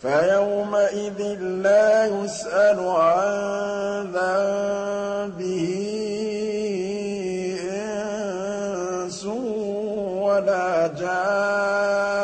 فَيَوْمَئِذٍ لَّا يُسْأَلُ عَن ذَنبِهِ إِنسٌ وَلَا جَانٌّ